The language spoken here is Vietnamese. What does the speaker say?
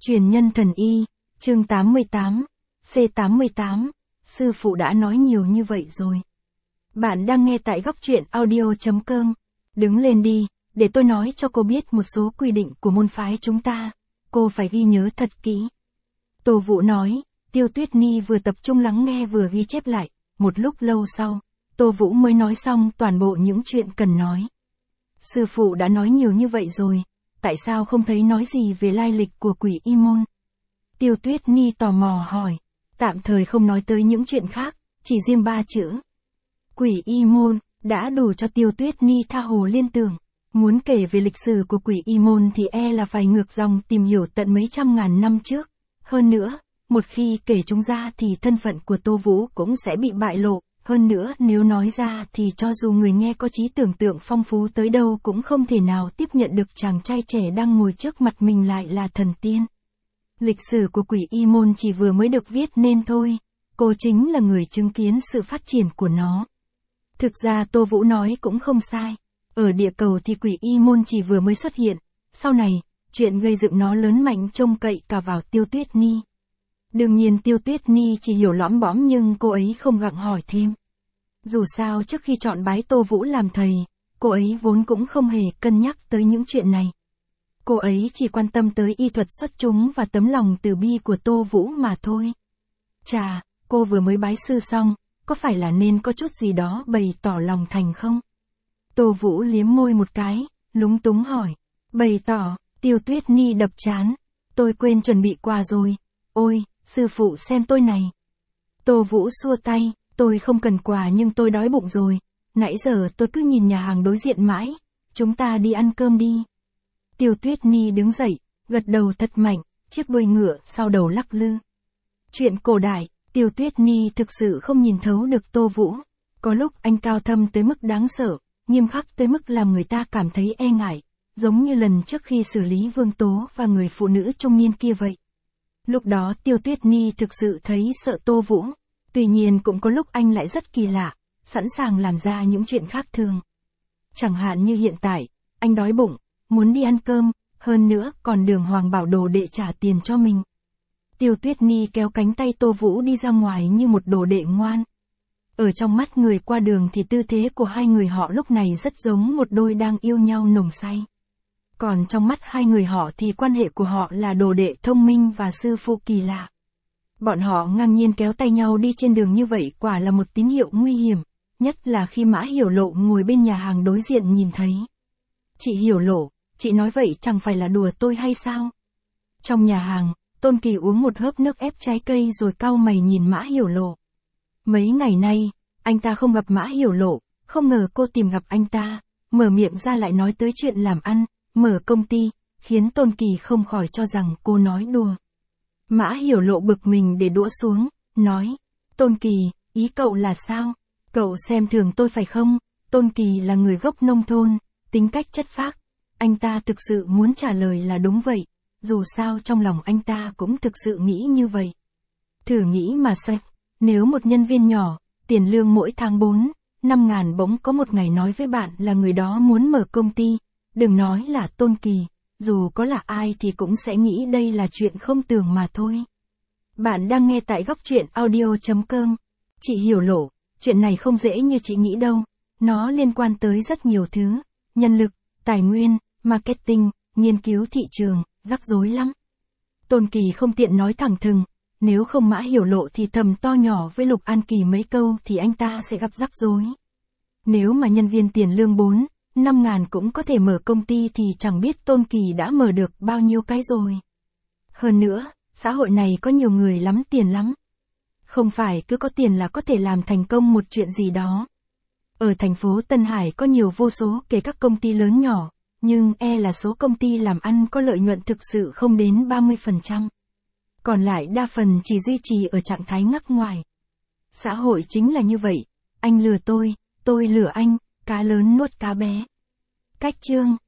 Truyền nhân thần y, chương 88, C88, sư phụ đã nói nhiều như vậy rồi. Bạn đang nghe tại góc truyện audio.com. Đứng lên đi, để tôi nói cho cô biết một số quy định của môn phái chúng ta. Cô phải ghi nhớ thật kỹ. Tô Vũ nói, Tiêu Tuyết Ni vừa tập trung lắng nghe vừa ghi chép lại. Một lúc lâu sau, Tô Vũ mới nói xong toàn bộ những chuyện cần nói. Sư phụ đã nói nhiều như vậy rồi, tại sao không thấy nói gì về lai lịch của quỷ y môn? Tiêu Tuyết Ni tò mò hỏi, tạm thời không nói tới những chuyện khác, chỉ riêng 3 chữ. Quỷ y môn, đã đủ cho Tiêu Tuyết Ni tha hồ liên tưởng. Muốn kể về lịch sử của quỷ y môn thì là phải ngược dòng tìm hiểu tận mấy trăm ngàn năm trước. Hơn nữa, một khi kể chúng ra thì thân phận của Tô Vũ cũng sẽ bị bại lộ. Hơn nữa nếu nói ra thì cho dù người nghe có trí tưởng tượng phong phú tới đâu cũng không thể nào tiếp nhận được chàng trai trẻ đang ngồi trước mặt mình lại là thần tiên. Lịch sử của quỷ y môn chỉ vừa mới được viết nên thôi, cô chính là người chứng kiến sự phát triển của nó. Thực ra Tô Vũ nói cũng không sai, ở địa cầu thì quỷ y môn chỉ vừa mới xuất hiện, sau này, chuyện gây dựng nó lớn mạnh trông cậy cả vào Tiêu Tuyết Ni. Đương nhiên Tiêu Tuyết Ni chỉ hiểu lõm bõm nhưng cô ấy không gặng hỏi thêm. Dù sao trước khi chọn bái Tô Vũ làm thầy, cô ấy vốn cũng không hề cân nhắc tới những chuyện này. Cô ấy chỉ quan tâm tới y thuật xuất chúng và tấm lòng từ bi của Tô Vũ mà thôi. Chà, cô vừa mới bái sư xong, có phải là nên có chút gì đó bày tỏ lòng thành không? Tô Vũ liếm môi một cái, lúng túng hỏi. Bày tỏ, Tiêu Tuyết Ni đập trán. Tôi quên chuẩn bị quà rồi. Ôi, sư phụ xem tôi này. Tô Vũ xua tay, tôi không cần quà nhưng tôi đói bụng rồi. Nãy giờ tôi cứ nhìn nhà hàng đối diện mãi. Chúng ta đi ăn cơm đi. Tiêu Tuyết Ni đứng dậy, gật đầu thật mạnh, chiếc đuôi ngựa sau đầu lắc lư. Chuyện cổ đại, Tiêu Tuyết Ni thực sự không nhìn thấu được Tô Vũ. Có lúc anh cao thâm tới mức đáng sợ, nghiêm khắc tới mức làm người ta cảm thấy e ngại, giống như lần trước khi xử lý Vương Tố và người phụ nữ trung niên kia vậy. Lúc đó Tiêu Tuyết Ni thực sự thấy sợ Tô Vũ, tuy nhiên cũng có lúc anh lại rất kỳ lạ, sẵn sàng làm ra những chuyện khác thường. Chẳng hạn như hiện tại, anh đói bụng, muốn đi ăn cơm, hơn nữa còn đường hoàng bảo đồ đệ trả tiền cho mình. Tiêu Tuyết Ni kéo cánh tay Tô Vũ đi ra ngoài như một đồ đệ ngoan. Ở trong mắt người qua đường thì tư thế của hai người họ lúc này rất giống một đôi đang yêu nhau nồng say. Còn trong mắt hai người họ thì quan hệ của họ là đồ đệ thông minh và sư phụ kỳ lạ. Bọn họ ngang nhiên kéo tay nhau đi trên đường như vậy quả là một tín hiệu nguy hiểm, nhất là khi Mã Hiểu Lộ ngồi bên nhà hàng đối diện nhìn thấy. Chị Hiểu Lộ, chị nói vậy chẳng phải là đùa tôi hay sao? Trong nhà hàng, Tôn Kỳ uống một hớp nước ép trái cây rồi cau mày nhìn Mã Hiểu Lộ. Mấy ngày nay, anh ta không gặp Mã Hiểu Lộ, không ngờ cô tìm gặp anh ta, mở miệng ra lại nói tới chuyện làm ăn, mở công ty, khiến Tôn Kỳ không khỏi cho rằng cô nói đùa. Mã Hiểu Lộ bực mình để đũa xuống, nói, Tôn Kỳ, ý cậu là sao? Cậu xem thường tôi phải không? Tôn Kỳ là người gốc nông thôn, tính cách chất phác. Anh ta thực sự muốn trả lời là đúng vậy, dù sao trong lòng anh ta cũng thực sự nghĩ như vậy. Thử nghĩ mà xem, nếu một nhân viên nhỏ, tiền lương mỗi tháng 4-5 ngàn bỗng có một ngày nói với bạn là người đó muốn mở công ty, đừng nói là Tôn Kỳ, dù có là ai thì cũng sẽ nghĩ đây là chuyện không tưởng mà thôi. Bạn đang nghe tại góc truyện audio.com. Chị Hiểu Lộ, chuyện này không dễ như chị nghĩ đâu, nó liên quan tới rất nhiều thứ, nhân lực, tài nguyên, marketing, nghiên cứu thị trường, rắc rối lắm. Tôn Kỳ không tiện nói thẳng thừng, nếu không Mã Hiểu Lộ thì thầm to nhỏ với Lục An Kỳ mấy câu thì anh ta sẽ gặp rắc rối. Nếu mà nhân viên tiền lương 4-5 ngàn cũng có thể mở công ty thì chẳng biết Tôn Kỳ đã mở được bao nhiêu cái rồi. Hơn nữa, xã hội này có nhiều người lắm tiền lắm. Không phải cứ có tiền là có thể làm thành công một chuyện gì đó. Ở thành phố Tân Hải có nhiều vô số kể các công ty lớn nhỏ, nhưng là số công ty làm ăn có lợi nhuận thực sự không đến 30%. Còn lại đa phần chỉ duy trì ở trạng thái ngắc ngoài. Xã hội chính là như vậy, anh lừa tôi lừa anh, cá lớn nuốt cá bé. Cách chương